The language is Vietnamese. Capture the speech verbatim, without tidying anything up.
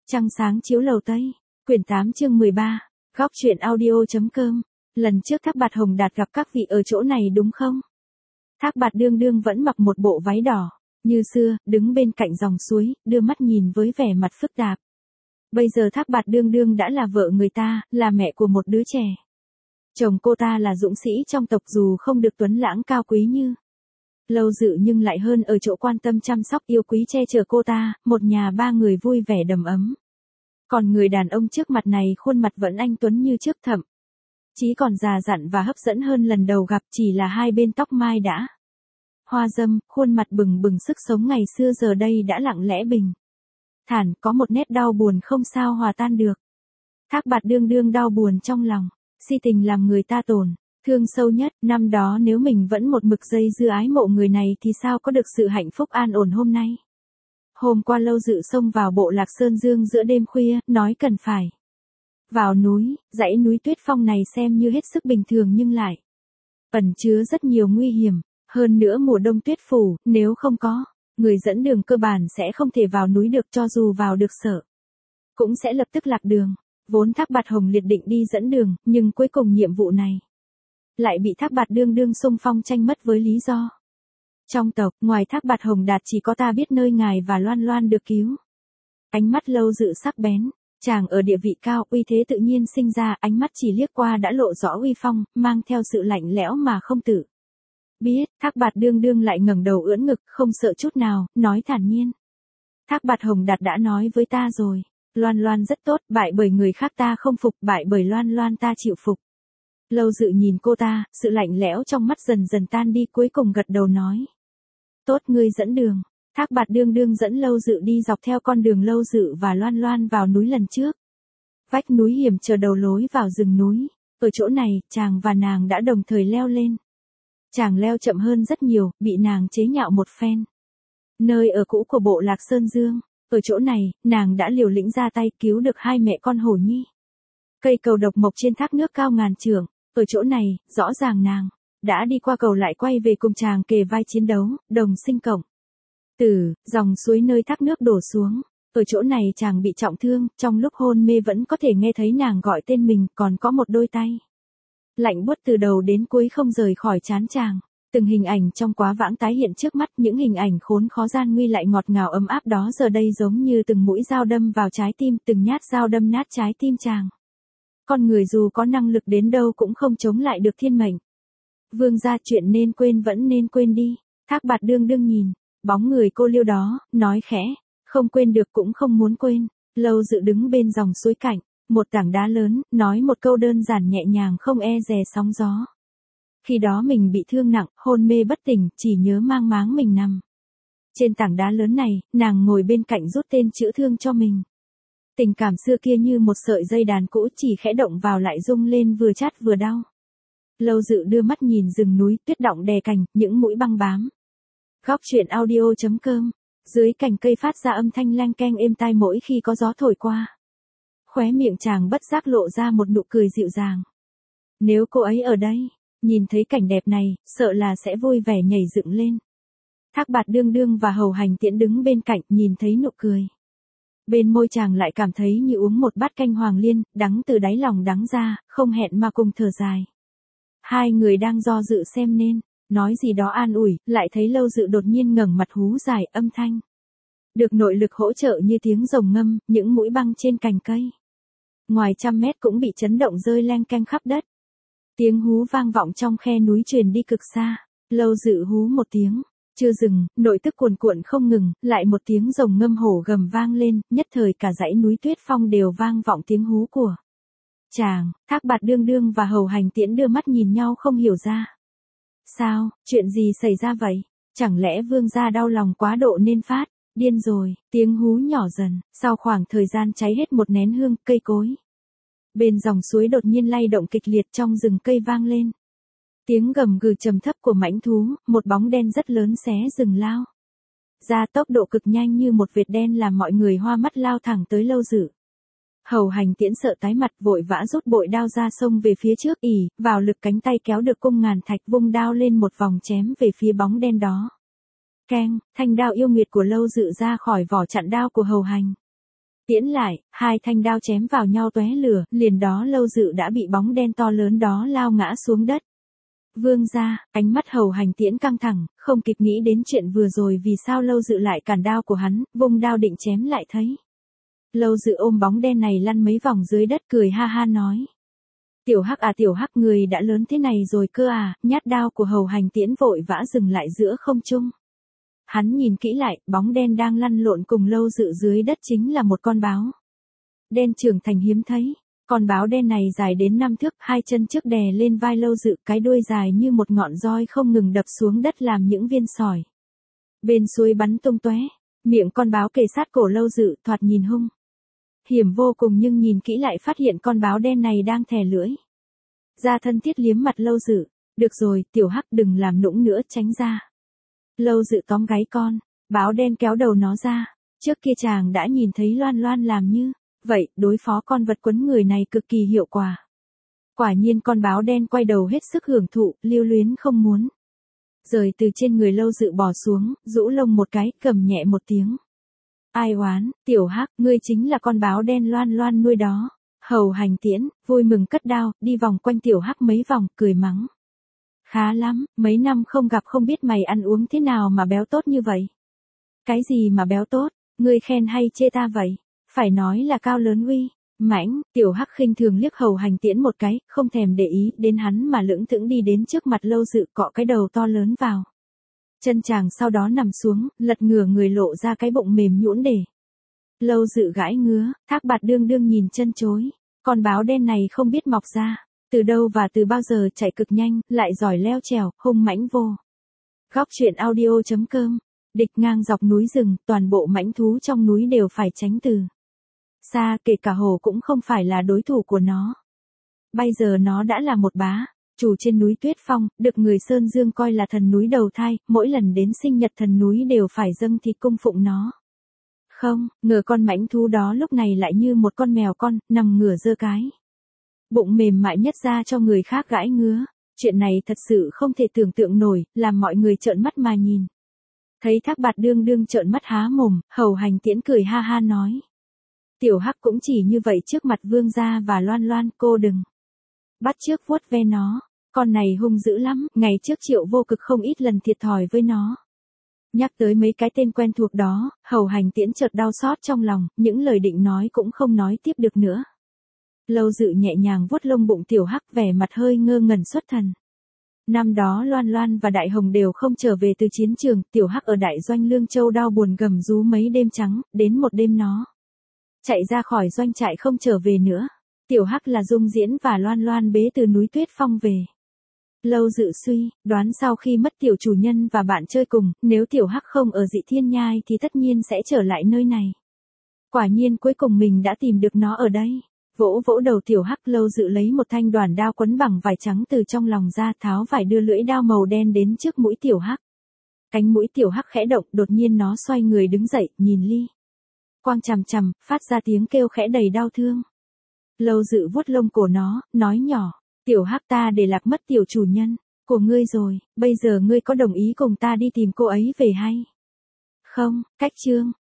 Trăng sáng chiếu lầu Tây, quyển tám chương mười ba, góc truyện audio.com. Lần trước Thác Bạt Hồng Đạt gặp các vị ở chỗ này đúng không? Thác Bạt Đương Đương vẫn mặc một bộ váy đỏ, như xưa, đứng bên cạnh dòng suối, đưa mắt nhìn với vẻ mặt phức tạp. Bây giờ Thác Bạt Đương Đương đã là vợ người ta, là mẹ của một đứa trẻ. Chồng cô ta là dũng sĩ trong tộc dù không được tuấn lãng cao quý như Lâu Dự nhưng lại hơn ở chỗ quan tâm chăm sóc yêu quý che chở cô ta, một nhà ba người vui vẻ đầm ấm. Còn người đàn ông trước mặt này khuôn mặt vẫn anh tuấn như trước, thậm chí còn già dặn và hấp dẫn hơn lần đầu gặp, chỉ là hai bên tóc mai đã hoa râm, khuôn mặt bừng bừng sức sống ngày xưa giờ đây đã lặng lẽ bình thản, có một nét đau buồn không sao hòa tan được. Thác Bạt Đương Đương đau buồn trong lòng, si tình làm người ta tổn thương sâu nhất. Năm đó nếu mình vẫn một mực dây dưa ái mộ người này thì sao có được sự hạnh phúc an ổn hôm nay. Hôm qua Lâu Dự xông vào bộ Lạc Sơn Dương giữa đêm khuya, nói cần phải vào núi. Dãy núi Tuyết Phong này xem như hết sức bình thường nhưng lại ẩn chứa rất nhiều nguy hiểm. Hơn nữa mùa đông tuyết phủ, nếu không có người dẫn đường cơ bản sẽ không thể vào núi được, cho dù vào được sợ cũng sẽ lập tức lạc đường. Vốn Thác Bạt Hồng Liệt định đi dẫn đường, nhưng cuối cùng nhiệm vụ này lại bị Thác Bạt Đương Đương xung phong tranh mất với lý do. Trong tộc, ngoài Thác Bạt Hồng Đạt chỉ có ta biết nơi ngài và Loan Loan được cứu. Ánh mắt Lâu Dự sắc bén, chàng ở địa vị cao, uy thế tự nhiên sinh ra, ánh mắt chỉ liếc qua đã lộ rõ uy phong, mang theo sự lạnh lẽo mà không tự biết. Thác Bạt Đương Đương lại ngẩng đầu ưỡn ngực, không sợ chút nào, nói thản nhiên. Thác Bạt Hồng Đạt đã nói với ta rồi, Loan Loan rất tốt, bại bởi người khác ta không phục, bại bởi Loan Loan ta chịu phục. Lâu Dự nhìn cô ta, sự lạnh lẽo trong mắt dần dần tan đi, cuối cùng gật đầu nói. Tốt, ngươi dẫn đường. Thác Bạt Đương Đương dẫn Lâu Dự đi dọc theo con đường Lâu Dự và Loan Loan vào núi lần trước. Vách núi hiểm trở đầu lối vào rừng núi. Ở chỗ này, chàng và nàng đã đồng thời leo lên. Chàng leo chậm hơn rất nhiều, bị nàng chế nhạo một phen. Nơi ở cũ của bộ Lạc Sơn Dương. Ở chỗ này, nàng đã liều lĩnh ra tay cứu được hai mẹ con hổ nhi. Cây cầu độc mộc trên thác nước cao ngàn trượng. Ở chỗ này, rõ ràng nàng đã đi qua cầu lại quay về cùng chàng kề vai chiến đấu, đồng sinh cộng tử, dòng suối nơi thác nước đổ xuống. Ở chỗ này chàng bị trọng thương, trong lúc hôn mê vẫn có thể nghe thấy nàng gọi tên mình, còn có một đôi tay lạnh buốt từ đầu đến cuối không rời khỏi trán chàng. Từng hình ảnh trong quá vãng tái hiện trước mắt, những hình ảnh khốn khó gian nguy lại ngọt ngào ấm áp đó giờ đây giống như từng mũi dao đâm vào trái tim, từng nhát dao đâm nát trái tim chàng. Con người dù có năng lực đến đâu cũng không chống lại được thiên mệnh. Vương gia, chuyện nên quên vẫn nên quên đi. Thác Bạt Đương Đương nhìn bóng người cô liêu đó, nói khẽ, không quên được cũng không muốn quên. Lâu Dự đứng bên dòng suối cạnh một tảng đá lớn, nói một câu đơn giản nhẹ nhàng không e dè sóng gió. Khi đó mình bị thương nặng, hôn mê bất tỉnh, chỉ nhớ mang máng mình nằm trên tảng đá lớn này, nàng ngồi bên cạnh rút tên chữa thương cho mình. Tình cảm xưa kia như một sợi dây đàn cũ, chỉ khẽ động vào lại rung lên vừa chát vừa đau. Lâu Dự đưa mắt nhìn rừng núi tuyết động đè cành, những mũi băng bám. Góc truyện audio.com. Dưới cành cây phát ra âm thanh leng keng êm tai mỗi khi có gió thổi qua. Khóe miệng chàng bất giác lộ ra một nụ cười dịu dàng. Nếu cô ấy ở đây, nhìn thấy cảnh đẹp này, sợ là sẽ vui vẻ nhảy dựng lên. Thác Bạt Đương Đương và Hầu Hành Tiễn đứng bên cạnh, nhìn thấy nụ cười bên môi chàng lại cảm thấy như uống một bát canh hoàng liên, đắng từ đáy lòng đắng ra, không hẹn mà cùng thở dài. Hai người đang do dự xem nên nói gì đó an ủi, lại thấy Lâu Dự đột nhiên ngẩng mặt hú dài, âm thanh được nội lực hỗ trợ như tiếng rồng ngâm, những mũi băng trên cành cây ngoài trăm mét cũng bị chấn động rơi leng keng khắp đất. Tiếng hú vang vọng trong khe núi truyền đi cực xa. Lâu Dự hú một tiếng, chưa dừng, nội tức cuồn cuộn không ngừng, lại một tiếng rồng ngâm hổ gầm vang lên, nhất thời cả dãy núi Tuyết Phong đều vang vọng tiếng hú của chàng. Thác Bạt Đương Đương và Hầu Hành Tiễn đưa mắt nhìn nhau không hiểu ra. Sao, chuyện gì xảy ra vậy? Chẳng lẽ vương gia đau lòng quá độ nên phát điên rồi? Tiếng hú nhỏ dần, sau khoảng thời gian cháy hết một nén hương, cây cối bên dòng suối đột nhiên lay động kịch liệt, trong rừng cây vang lên tiếng gầm gừ trầm thấp của mãnh thú, một bóng đen rất lớn xé rừng lao ra, tốc độ cực nhanh như một vệt đen làm mọi người hoa mắt, lao thẳng tới Lâu Dự. Hầu Hành Tiễn sợ tái mặt, vội vã rút bội đao ra xông về phía trước, ỉ vào lực cánh tay kéo được cung ngàn thạch, vung đao lên một vòng chém về phía bóng đen đó. Keng, thanh đao yêu nghiệt của Lâu Dự ra khỏi vỏ chặn đao của Hầu Hành Tiễn lại, hai thanh đao chém vào nhau tóe lửa, liền đó Lâu Dự đã bị bóng đen to lớn đó lao ngã xuống đất. Vương gia, ánh mắt Hầu Hành Tiễn căng thẳng, không kịp nghĩ đến chuyện vừa rồi vì sao Lâu Dự lại cản đao của hắn, vung đao định chém lại thấy. Lâu Dự ôm bóng đen này lăn mấy vòng dưới đất cười ha ha nói. Tiểu Hắc à Tiểu Hắc, người đã lớn thế này rồi cơ à, nhát đao của Hầu Hành Tiễn vội vã dừng lại giữa không trung. Hắn nhìn kỹ lại, bóng đen đang lăn lộn cùng Lâu Dự dưới đất chính là một con báo đen trưởng thành hiếm thấy. Con báo đen này dài đến năm thước, hai chân trước đè lên vai Lâu Dự, cái đuôi dài như một ngọn roi không ngừng đập xuống đất làm những viên sỏi bên suối bắn tung tóe. Miệng con báo kề sát cổ Lâu Dự, thoạt nhìn hung hiểm vô cùng, nhưng nhìn kỹ lại phát hiện con báo đen này đang thè lưỡi ra thân thiết liếm mặt Lâu Dự. Được rồi, Tiểu Hắc đừng làm nũng nữa, tránh ra. Lâu Dự tóm gáy con báo đen kéo đầu nó ra. Trước kia chàng đã nhìn thấy Loan Loan làm như vậy, đối phó con vật quấn người này cực kỳ hiệu quả. Quả nhiên con báo đen quay đầu hết sức hưởng thụ, lưu luyến không muốn rời từ trên người Lâu Dự bò xuống, rũ lông một cái, cầm nhẹ một tiếng. Ai oán, Tiểu Hắc, ngươi chính là con báo đen Loan Loan nuôi đó. Hầu Hành Tiễn vui mừng cất đao, đi vòng quanh Tiểu Hắc mấy vòng, cười mắng. Khá lắm, mấy năm không gặp không biết mày ăn uống thế nào mà béo tốt như vậy. Cái gì mà béo tốt, ngươi khen hay chê ta vậy? Phải nói là cao lớn uy mãnh. Tiểu Hắc khinh thường liếc Hầu Hành Tiễn một cái, không thèm để ý đến hắn mà lững thững đi đến trước mặt Lâu Dự, cọ cái đầu to lớn vào chân chàng, sau đó nằm xuống, lật ngửa người lộ ra cái bụng mềm nhũn để Lâu Dự gãi ngứa. Thác Bạt đương đương nhìn chân chối, con báo đen này không biết mọc ra từ đâu và từ bao giờ, chạy cực nhanh, lại giỏi leo trèo, hung mãnh vô. Góc truyện audio chấm com. Địch ngang dọc núi rừng, toàn bộ mãnh thú trong núi đều phải tránh từ xa, kể cả hổ cũng không phải là đối thủ của nó. Bây giờ nó đã là một bá chủ trên núi Tuyết Phong, được người Sơn Dương coi là thần núi đầu thai, mỗi lần đến sinh nhật thần núi đều phải dâng thịt cung phụng nó. Không ngờ con mãnh thú đó lúc này lại như một con mèo con, nằm ngửa giơ cái bụng mềm mại nhất ra cho người khác gãi ngứa. Chuyện này thật sự không thể tưởng tượng nổi, làm mọi người trợn mắt mà nhìn. Thấy Thác Bạt đương đương trợn mắt há mồm, Hầu Hành Tiễn cười ha ha nói. Tiểu Hắc cũng chỉ như vậy trước mặt Vương gia và Loan Loan, cô đừng bắt chước vuốt ve nó. Con này hung dữ lắm, ngày trước Triệu Vô Cực không ít lần thiệt thòi với nó. Nhắc tới mấy cái tên quen thuộc đó, Hầu Hành Tiễn chợt đau xót trong lòng, những lời định nói cũng không nói tiếp được nữa. Lâu Dự nhẹ nhàng vuốt lông bụng Tiểu Hắc, vẻ mặt hơi ngơ ngẩn xuất thần. Năm đó Loan Loan và Đại Hồng đều không trở về từ chiến trường, Tiểu Hắc ở đại doanh Lương Châu đau buồn gầm rú mấy đêm trắng, đến một đêm nó chạy ra khỏi doanh trại không trở về nữa. Tiểu Hắc là Dung Diễn và Loan Loan bế từ núi Tuyết Phong về. Lâu Dự suy đoán sau khi mất tiểu chủ nhân và bạn chơi cùng, nếu Tiểu Hắc không ở Dị Thiên Nhai thì tất nhiên sẽ trở lại nơi này. Quả nhiên cuối cùng mình đã tìm được nó ở đây. Vỗ vỗ đầu Tiểu Hắc, Lâu Dự lấy một thanh đoàn đao quấn bằng vải trắng từ trong lòng ra, tháo vải đưa lưỡi đao màu đen đến trước mũi Tiểu Hắc. Cánh mũi Tiểu Hắc khẽ động, đột nhiên nó xoay người đứng dậy, nhìn Ly Quang chằm chằm, phát ra tiếng kêu khẽ đầy đau thương. Lâu Dự vuốt lông cổ nó, nói nhỏ, Tiểu Hắc, ta để lạc mất tiểu chủ nhân của ngươi rồi, bây giờ ngươi có đồng ý cùng ta đi tìm cô ấy về hay không? Cách chương